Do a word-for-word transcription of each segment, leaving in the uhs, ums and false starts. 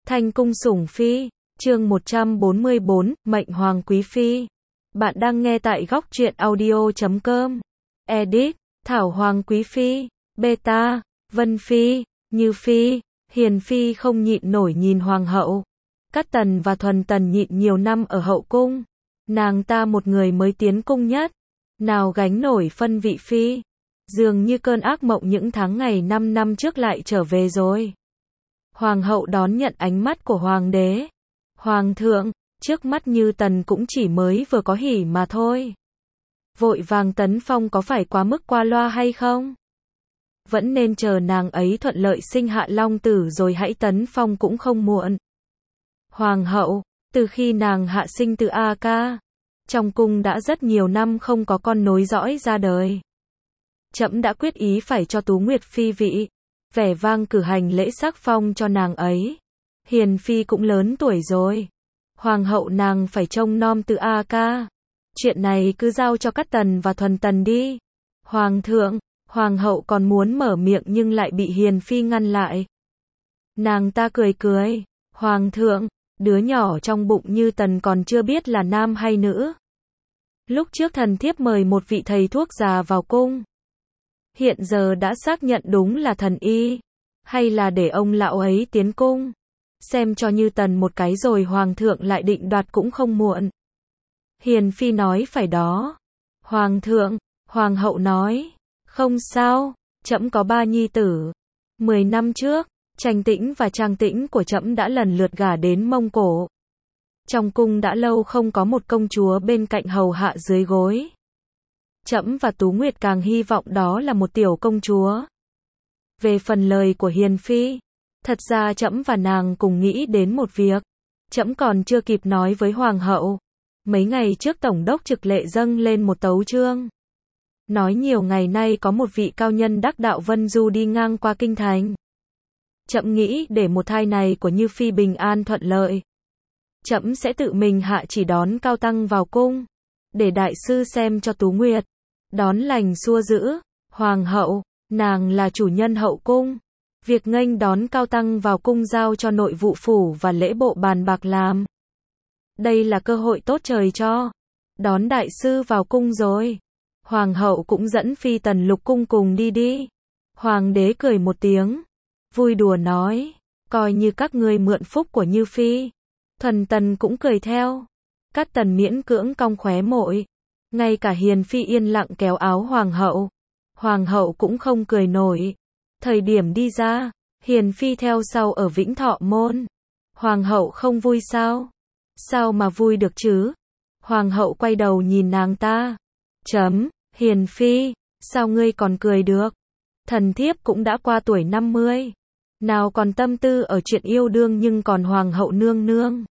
Thanh cung sủng phi, chương một trăm bốn mươi bốn, mệnh hoàng quý phi. Bạn đang nghe tại góc truyện audio chấm com. Edit, Thảo hoàng quý phi, beta, Vân phi, Như phi, Hiền phi không nhịn nổi nhìn hoàng hậu. Cát Tần và Thuần Tần nhịn nhiều năm ở hậu cung, nàng ta một người mới tiến cung nhất, nào gánh nổi phân vị phi. Dường như cơn ác mộng những tháng ngày năm năm trước lại trở về rồi. Hoàng hậu đón nhận ánh mắt của hoàng đế. Hoàng thượng, trước mắt Như Tần cũng chỉ mới vừa có hỉ mà thôi. Vội vàng tấn phong có phải quá mức qua loa hay không? Vẫn nên chờ nàng ấy thuận lợi sinh hạ long tử rồi hãy tấn phong cũng không muộn. Hoàng hậu, từ khi nàng hạ sinh từ A Ca, trong cung đã rất nhiều năm không có con nối dõi ra đời. Trẫm đã quyết ý phải cho Tú Nguyệt phi vị, vẻ vang cử hành lễ sắc phong cho nàng ấy. Hiền phi cũng lớn tuổi rồi, hoàng hậu nàng phải trông nom từ A Ca. Chuyện này cứ giao cho Cát Tần và Thuần Tần đi. Hoàng thượng, hoàng hậu còn muốn mở miệng nhưng lại bị Hiền phi ngăn lại. Nàng ta cười cười, hoàng thượng, đứa nhỏ trong bụng Như Tần còn chưa biết là nam hay nữ. Lúc trước thần thiếp mời một vị thầy thuốc già vào cung, hiện giờ đã xác nhận đúng là thần y, hay là để ông lão ấy tiến cung, xem cho Như Tần một cái rồi hoàng thượng lại định đoạt cũng không muộn. Hiền phi nói phải đó. Hoàng thượng, hoàng hậu nói, không sao, trẫm có ba nhi tử. Mười năm trước, Tranh Tĩnh và Trang Tĩnh của trẫm đã lần lượt gả đến Mông Cổ. Trong cung đã lâu không có một công chúa bên cạnh hầu hạ dưới gối. Trẫm và Tú Nguyệt càng hy vọng đó là một tiểu công chúa. Về phần lời của Hiền phi, thật ra trẫm và nàng cùng nghĩ đến một việc, trẫm còn chưa kịp nói với hoàng hậu. Mấy ngày trước tổng đốc Trực Lệ dâng lên một tấu chương, nói nhiều ngày nay có một vị cao nhân đắc đạo vân du đi ngang qua kinh thành. Trẫm nghĩ để một thai này của Như phi bình an thuận lợi, trẫm sẽ tự mình hạ chỉ đón cao tăng vào cung, để đại sư xem cho Tú Nguyệt, đón lành xua dữ. Hoàng hậu, nàng là chủ nhân hậu cung, việc nghênh đón cao tăng vào cung giao cho nội vụ phủ và lễ bộ bàn bạc làm. Đây là cơ hội tốt trời cho. Đón đại sư vào cung rồi, hoàng hậu cũng dẫn phi tần lục cung cùng đi đi. Hoàng đế cười một tiếng, vui đùa nói, coi như các ngươi mượn phúc của Như phi. Thuần Tần cũng cười theo. Cát Tần miễn cưỡng cong khóe môi. Ngay cả Hiền phi yên lặng kéo áo hoàng hậu. Hoàng hậu cũng không cười nổi. Thời điểm đi ra, Hiền phi theo sau ở Vĩnh Thọ môn. Hoàng hậu không vui sao? Sao mà vui được chứ? Hoàng hậu quay đầu nhìn nàng ta. Chấm, Hiền phi, sao ngươi còn cười được? Thần thiếp cũng đã qua tuổi năm mươi. Nào còn tâm tư ở chuyện yêu đương nhưng còn hoàng hậu nương nương.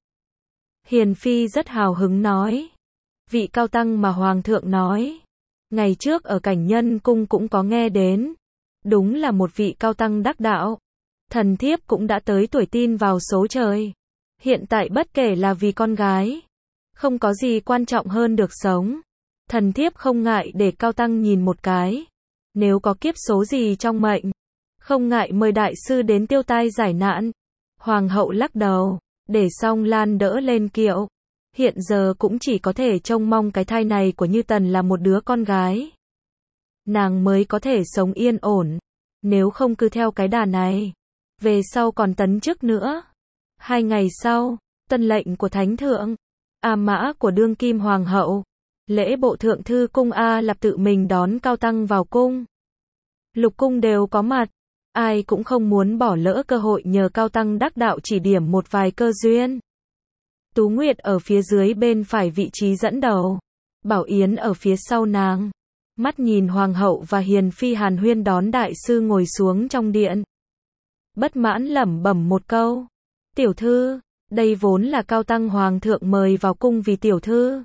Hiền phi rất hào hứng nói. Vị cao tăng mà hoàng thượng nói, ngày trước ở Cảnh Nhân cung cũng có nghe đến. Đúng là một vị cao tăng đắc đạo. Thần thiếp cũng đã tới tuổi tin vào số trời. Hiện tại bất kể là vì con gái, không có gì quan trọng hơn được sống. Thần thiếp không ngại để cao tăng nhìn một cái. Nếu có kiếp số gì trong mệnh, không ngại mời đại sư đến tiêu tai giải nạn. Hoàng hậu lắc đầu, để Song Lan đỡ lên kiệu. Hiện giờ cũng chỉ có thể trông mong cái thai này của Như Tần là một đứa con gái. Nàng mới có thể sống yên ổn. Nếu không cứ theo cái đà này, về sau còn tấn chức nữa. Hai ngày sau, tân lệnh của Thánh Thượng, A Mã của đương kim hoàng hậu, lễ bộ thượng thư cung A Lạp tự mình đón cao tăng vào cung. Lục cung đều có mặt, ai cũng không muốn bỏ lỡ cơ hội nhờ cao tăng đắc đạo chỉ điểm một vài cơ duyên. Tú Nguyệt ở phía dưới bên phải vị trí dẫn đầu, Bảo Yến ở phía sau nàng, mắt nhìn hoàng hậu và Hiền phi hàn huyên đón đại sư ngồi xuống trong điện. Bất mãn lẩm bẩm một câu, tiểu thư, đây vốn là cao tăng hoàng thượng mời vào cung vì tiểu thư.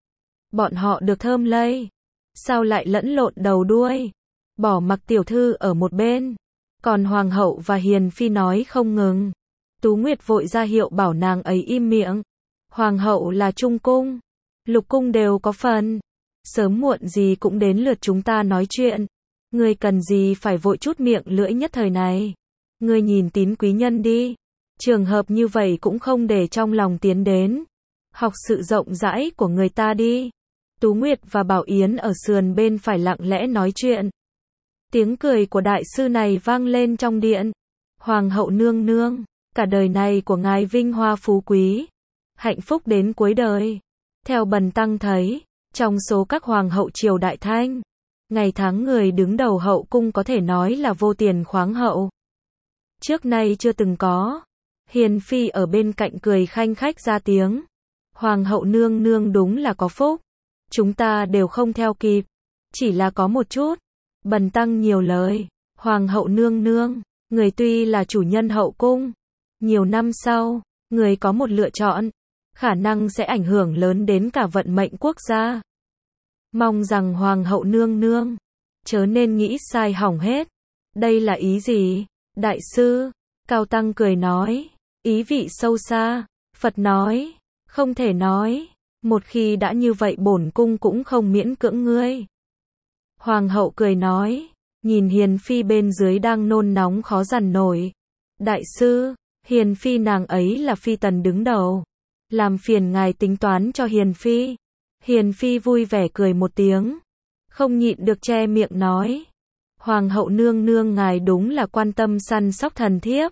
Bọn họ được thơm lây, sao lại lẫn lộn đầu đuôi, bỏ mặc tiểu thư ở một bên. Còn hoàng hậu và Hiền phi nói không ngừng. Tú Nguyệt vội ra hiệu bảo nàng ấy im miệng. Hoàng hậu là trung cung, lục cung đều có phần. Sớm muộn gì cũng đến lượt chúng ta nói chuyện. Ngươi cần gì phải vội chút miệng lưỡi nhất thời này. Ngươi nhìn Tín quý nhân đi, Trường hợp như vậy cũng không để trong lòng tiến đến. Học sự rộng rãi của người ta đi. Tú Nguyệt và Bảo Yến ở sườn bên phải lặng lẽ nói chuyện. Tiếng cười của đại sư này vang lên trong điện. Hoàng hậu nương nương, cả đời này của ngài vinh hoa phú quý, hạnh phúc đến cuối đời. Theo bần tăng thấy, trong số các hoàng hậu triều Đại Thanh, ngày tháng người đứng đầu hậu cung có thể nói là vô tiền khoáng hậu. Trước nay chưa từng có. Hiền phi ở bên cạnh cười khanh khách ra tiếng. Hoàng hậu nương nương đúng là có phúc. Chúng ta đều không theo kịp. Chỉ là có một chút. Bần tăng nhiều lời. Hoàng hậu nương nương, người tuy là chủ nhân hậu cung. Nhiều năm sau, người có một lựa chọn. Khả năng sẽ ảnh hưởng lớn đến cả vận mệnh quốc gia. Mong rằng hoàng hậu nương nương, chớ nên nghĩ sai hỏng hết. Đây là ý gì? Đại sư, Cao Tăng cười nói. Ý vị sâu xa. Phật nói. Không thể nói. Một khi đã như vậy bổn cung cũng không miễn cưỡng ngươi. Hoàng hậu cười nói. Nhìn Hiền phi bên dưới đang nôn nóng khó dằn nổi. Đại sư, Hiền phi nàng ấy là phi tần đứng đầu. Làm phiền ngài tính toán cho Hiền phi. Hiền phi vui vẻ cười một tiếng. Không nhịn được che miệng nói. Hoàng hậu nương nương ngài đúng là quan tâm săn sóc thần thiếp.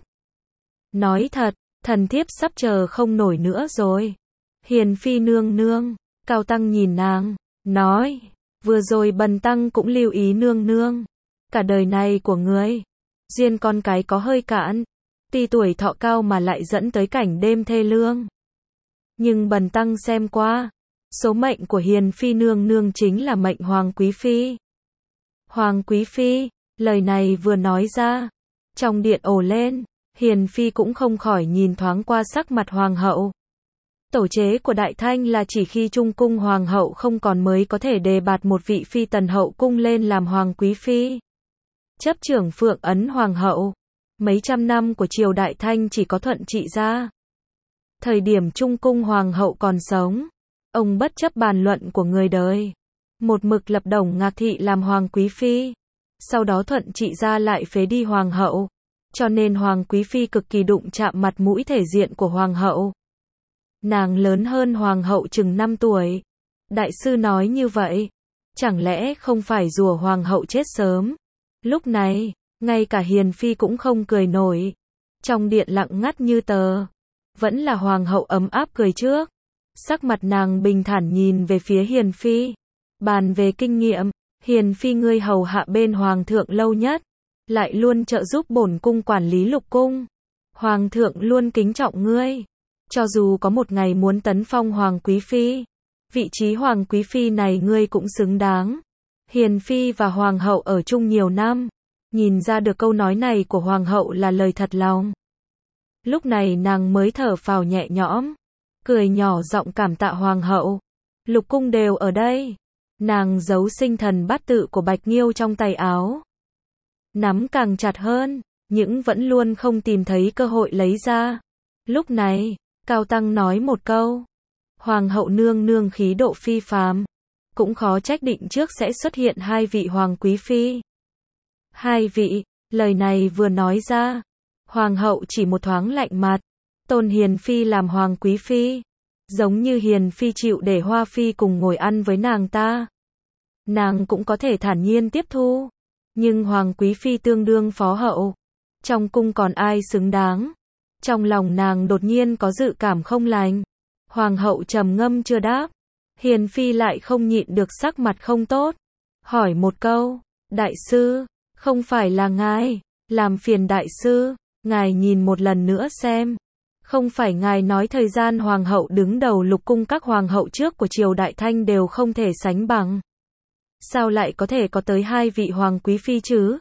Nói thật, thần thiếp sắp chờ không nổi nữa rồi. Hiền phi nương nương, Cao Tăng nhìn nàng, nói. Vừa rồi bần tăng cũng lưu ý nương nương. Cả đời này của người, duyên con cái có hơi cạn. Tuy tuổi thọ cao mà lại dẫn tới cảnh đêm thê lương. Nhưng bần tăng xem qua, số mệnh của Hiền phi nương nương chính là mệnh Hoàng Quý Phi. Hoàng Quý Phi, lời này vừa nói ra, trong điện ồ lên, Hiền phi cũng không khỏi nhìn thoáng qua sắc mặt hoàng hậu. Tổ chế của Đại Thanh là chỉ khi Trung cung hoàng hậu không còn mới có thể đề bạt một vị phi tần hậu cung lên làm Hoàng Quý Phi. Chấp trưởng Phượng Ấn hoàng hậu, mấy trăm năm của triều Đại Thanh chỉ có Thuận Trị gia. Thời điểm Trung cung hoàng hậu còn sống, ông bất chấp bàn luận của người đời, một mực lập Đồng Ngạc Thị làm Hoàng Quý Phi. Sau đó Thuận Trị gia lại phế đi hoàng hậu, cho nên Hoàng Quý Phi cực kỳ đụng chạm mặt mũi thể diện của hoàng hậu. Nàng lớn hơn hoàng hậu chừng năm tuổi. Đại sư nói như vậy, chẳng lẽ không phải rủa hoàng hậu chết sớm? Lúc này, ngay cả Hiền phi cũng không cười nổi. Trong điện lặng ngắt như tờ. Vẫn là hoàng hậu ấm áp cười trước. Sắc mặt nàng bình thản nhìn về phía Hiền phi. Bàn về kinh nghiệm, Hiền phi ngươi hầu hạ bên hoàng thượng lâu nhất, lại luôn trợ giúp bổn cung quản lý lục cung. Hoàng thượng luôn kính trọng ngươi. Cho dù có một ngày muốn tấn phong Hoàng Quý Phi, vị trí Hoàng Quý Phi này ngươi cũng xứng đáng. Hiền phi và hoàng hậu ở chung nhiều năm, nhìn ra được câu nói này của hoàng hậu là lời thật lòng. Lúc này nàng mới thở phào nhẹ nhõm, cười nhỏ giọng cảm tạ hoàng hậu. Lục cung đều ở đây. Nàng giấu sinh thần bát tự của Bạch Nghiêu trong tay áo, nắm càng chặt hơn, nhưng vẫn luôn không tìm thấy cơ hội lấy ra. Lúc này, Cao Tăng nói một câu. Hoàng hậu nương nương khí độ phi phàm, cũng khó trách định trước sẽ xuất hiện hai vị Hoàng Quý Phi. Hai vị, lời này vừa nói ra, hoàng hậu chỉ một thoáng lạnh mặt, tôn Hiền phi làm Hoàng Quý Phi, giống như Hiền phi chịu để Hoa phi cùng ngồi ăn với nàng ta. Nàng cũng có thể thản nhiên tiếp thu, nhưng Hoàng Quý Phi tương đương phó hậu, trong cung còn ai xứng đáng? Trong lòng nàng đột nhiên có dự cảm không lành. Hoàng hậu trầm ngâm chưa đáp, Hiền phi lại không nhịn được sắc mặt không tốt, hỏi một câu. Đại sư, không phải là ngài, làm phiền đại sư, ngài nhìn một lần nữa xem. Không phải ngài nói thời gian hoàng hậu đứng đầu lục cung các hoàng hậu trước của triều Đại Thanh đều không thể sánh bằng. Sao lại có thể có tới hai vị Hoàng Quý Phi chứ?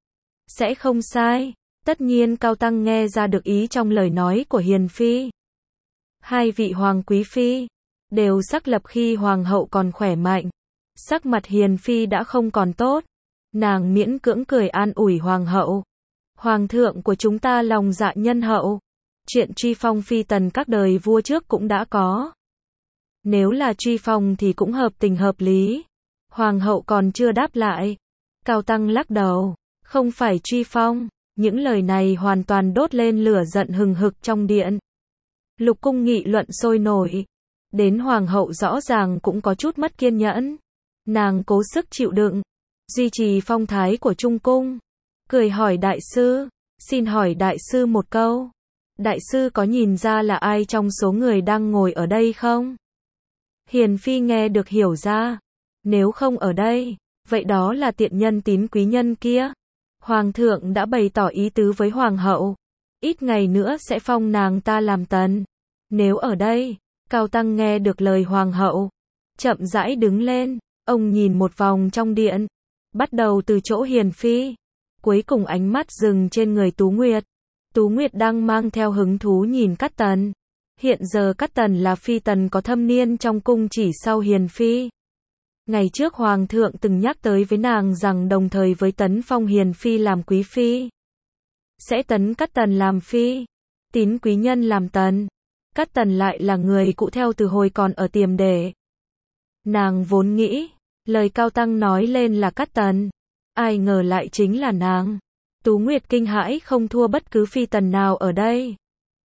Sẽ không sai. Tất nhiên Cao Tăng nghe ra được ý trong lời nói của Hiền phi. Hai vị Hoàng Quý Phi đều xác lập khi hoàng hậu còn khỏe mạnh. Sắc mặt Hiền phi đã không còn tốt. Nàng miễn cưỡng cười an ủi hoàng hậu. Hoàng thượng của chúng ta lòng dạ nhân hậu. Chuyện truy phong phi tần các đời vua trước cũng đã có. Nếu là truy phong thì cũng hợp tình hợp lý. Hoàng hậu còn chưa đáp lại. Cao Tăng lắc đầu. Không phải truy phong, Những lời này hoàn toàn đốt lên lửa giận hừng hực trong điện. Lục cung nghị luận sôi nổi. Đến hoàng hậu rõ ràng cũng có chút mất kiên nhẫn. Nàng cố sức chịu đựng, duy trì phong thái của trung cung. Cười hỏi đại sư, xin hỏi đại sư một câu. Đại sư có nhìn ra là ai trong số người đang ngồi ở đây không? Hiền phi nghe được hiểu ra. Nếu không ở đây, vậy đó là tiện nhân tín quý nhân kia. Hoàng thượng đã bày tỏ ý tứ với hoàng hậu. Ít ngày nữa sẽ phong nàng ta làm tần. Nếu ở đây, Cao Tăng nghe được lời hoàng hậu. Chậm rãi đứng lên, ông nhìn một vòng trong điện. Bắt đầu từ chỗ hiền phi. Cuối cùng ánh mắt dừng trên người Tú Nguyệt. Tú Nguyệt đang mang theo hứng thú nhìn Cát Tần. Hiện giờ Cát Tần là phi tần có thâm niên trong cung chỉ sau hiền phi. Ngày trước hoàng thượng từng nhắc tới với nàng rằng đồng thời với tấn phong hiền phi làm quý phi, sẽ tấn Cát Tần làm phi, tín quý nhân làm tần. Cát Tần lại là người cũ theo từ hồi còn ở Tiềm Để. Nàng vốn nghĩ, lời Cao Tăng nói lên là Cát Tần, ai ngờ lại chính là nàng. Tú Nguyệt kinh hãi không thua bất cứ phi tần nào ở đây.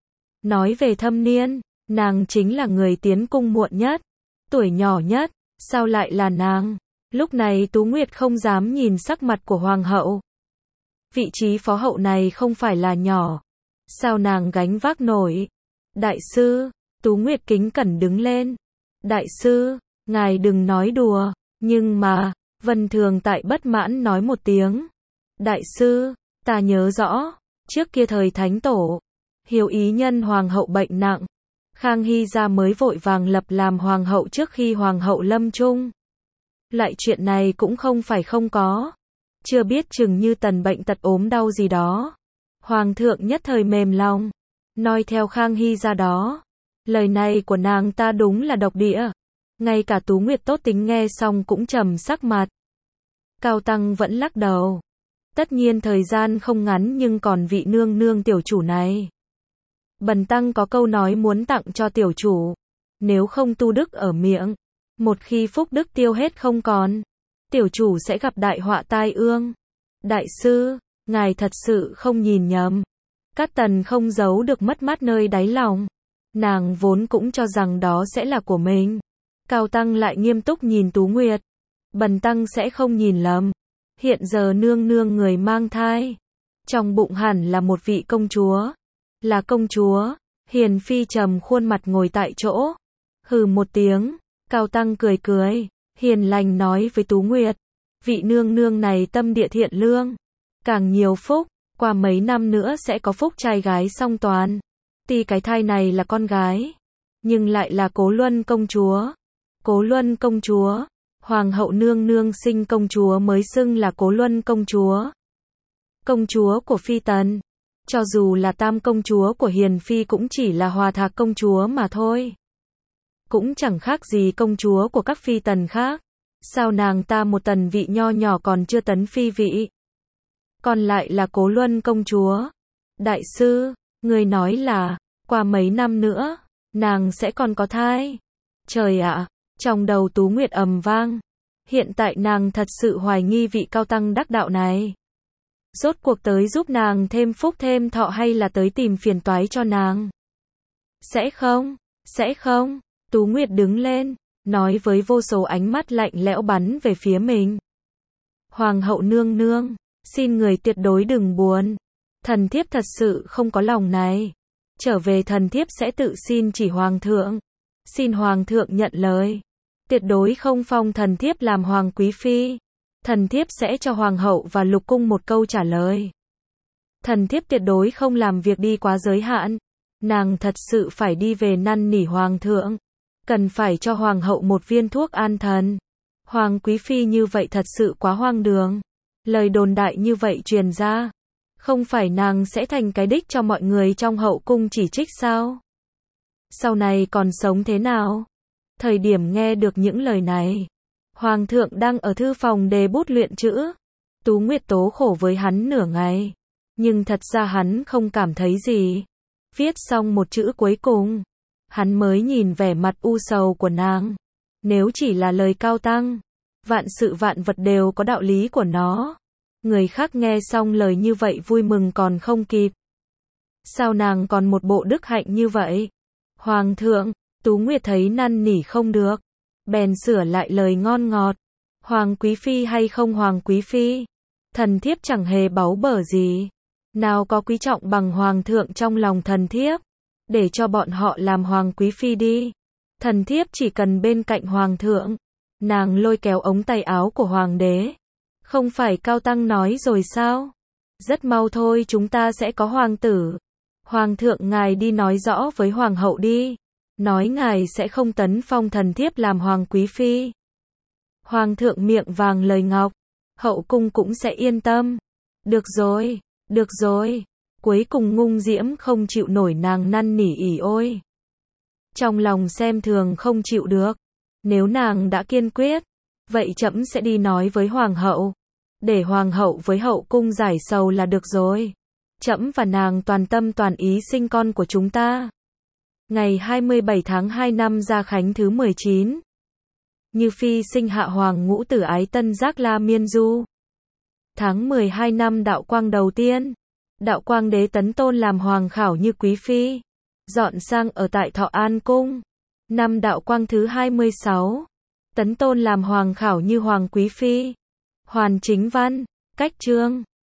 Nói về thâm niên, nàng chính là người tiến cung muộn nhất, tuổi nhỏ nhất, sao lại là nàng? Lúc này Tú Nguyệt không dám nhìn sắc mặt của hoàng hậu. Vị trí phó hậu này không phải là nhỏ, sao nàng gánh vác nổi? Đại sư, Tú Nguyệt kính cẩn đứng lên. Đại sư, ngài đừng nói đùa, nhưng mà, Vân Thường tại bất mãn nói một tiếng. Đại sư, ta nhớ rõ, trước kia thời Thánh Tổ, Hiếu ý nhân hoàng hậu bệnh nặng, Khang Hy gia mới vội vàng lập làm hoàng hậu trước khi hoàng hậu lâm chung. Lại chuyện này cũng không phải không có. Chưa biết chừng như Tần bệnh tật ốm đau gì đó. Hoàng thượng nhất thời mềm lòng, noi theo Khang Hy gia đó. Lời này của nàng ta đúng là độc địa. Ngay cả Tú Nguyệt tốt tính nghe xong cũng trầm sắc mặt. Cao Tăng vẫn lắc đầu. Tất nhiên thời gian không ngắn nhưng còn vị nương nương tiểu chủ này. Bần tăng có câu nói muốn tặng cho tiểu chủ. Nếu không tu đức ở miệng, một khi phúc đức tiêu hết không còn, tiểu chủ sẽ gặp đại họa tai ương. Đại sư, ngài thật sự không nhìn nhầm. Cát Tần không giấu được mất mát nơi đáy lòng. Nàng vốn cũng cho rằng đó sẽ là của mình. Cao Tăng lại nghiêm túc nhìn Tú Nguyệt. Bần tăng sẽ không nhìn lầm. Hiện giờ nương nương người mang thai. Trong bụng hẳn là một vị công chúa. Là công chúa. Hiền phi trầm khuôn mặt ngồi tại chỗ. Hừ một tiếng. Cao Tăng cười cười. Hiền lành nói với Tú Nguyệt. Vị nương nương này tâm địa thiện lương. Càng nhiều phúc. Qua mấy năm nữa sẽ có phúc trai gái song toàn. Tuy cái thai này là con gái, nhưng lại là Cố Luân công chúa. Cố Luân công chúa. Hoàng hậu nương nương sinh công chúa mới xưng là Cố Luân công chúa. Công chúa của phi tần. Cho dù là tam công chúa của hiền phi cũng chỉ là Hòa Thạc công chúa mà thôi. Cũng chẳng khác gì công chúa của các phi tần khác. Sao nàng ta một tần vị nho nhỏ còn chưa tấn phi vị? Còn lại là Cố Luân công chúa. Đại sư, người nói là, qua mấy năm nữa, nàng sẽ còn có thai. Trời ạ, trong đầu Tú Nguyệt ầm vang. Hiện tại nàng thật sự hoài nghi vị Cao Tăng đắc đạo này. Rốt cuộc tới giúp nàng thêm phúc thêm thọ hay là tới tìm phiền toái cho nàng? Sẽ không, sẽ không. Tú Nguyệt đứng lên, nói với vô số ánh mắt lạnh lẽo bắn về phía mình. Hoàng hậu nương nương, xin người tuyệt đối đừng buồn. Thần thiếp thật sự không có lòng này. Trở về thần thiếp sẽ tự xin chỉ hoàng thượng. Xin hoàng thượng nhận lời. Tuyệt đối không phong thần thiếp làm hoàng quý phi. Thần thiếp sẽ cho hoàng hậu và lục cung một câu trả lời. Thần thiếp tuyệt đối không làm việc đi quá giới hạn. Nàng thật sự phải đi về năn nỉ hoàng thượng. Cần phải cho hoàng hậu một viên thuốc an thần. Hoàng quý phi như vậy thật sự quá hoang đường. Lời đồn đại như vậy truyền ra. Không phải nàng sẽ thành cái đích cho mọi người trong hậu cung chỉ trích sao? Sau này còn sống thế nào? Thời điểm nghe được những lời này, hoàng thượng đang ở thư phòng đề bút luyện chữ. Tú Nguyệt tố khổ với hắn nửa ngày, nhưng thật ra hắn không cảm thấy gì. Viết xong một chữ cuối cùng, hắn mới nhìn vẻ mặt u sầu của nàng. Nếu chỉ là lời Cao Tăng, vạn sự vạn vật đều có đạo lý của nó. Người khác nghe xong lời như vậy vui mừng còn không kịp. Sao nàng còn một bộ đức hạnh như vậy? Hoàng thượng, Tú Nguyệt thấy năn nỉ không được, bèn sửa lại lời ngon ngọt. Hoàng quý phi hay không hoàng quý phi, thần thiếp chẳng hề báu bở gì. Nào có quý trọng bằng hoàng thượng trong lòng thần thiếp, để cho bọn họ làm hoàng quý phi đi. Thần thiếp chỉ cần bên cạnh hoàng thượng. Nàng lôi kéo ống tay áo của hoàng đế. Không phải Cao Tăng nói rồi sao? Rất mau thôi chúng ta sẽ có hoàng tử. Hoàng thượng ngài đi nói rõ với hoàng hậu đi. Nói ngài sẽ không tấn phong thần thiếp làm hoàng quý phi. Hoàng thượng miệng vàng lời ngọc. Hậu cung cũng sẽ yên tâm. Được rồi, được rồi. Cuối cùng Ngung Diễm không chịu nổi nàng năn nỉ ỉ ôi. Trong lòng xem thường không chịu được. Nếu nàng đã kiên quyết, vậy trẫm sẽ đi nói với hoàng hậu. Để hoàng hậu với hậu cung giải sầu là được rồi. Trẫm và nàng toàn tâm toàn ý sinh con của chúng ta. Ngày hai mươi bảy tháng hai năm Gia Khánh thứ mười chín. Như Phi sinh hạ hoàng ngũ tử ái tân giác la miên du. Tháng mười hai năm đạo quang đầu tiên. Đạo quang đế tấn tôn làm hoàng khảo Như quý phi. Dọn sang ở tại Thọ An cung. Năm đạo quang thứ hai mươi sáu. Tấn tôn làm hoàng khảo Như hoàng quý phi. Hoàn chính văn, cách chương.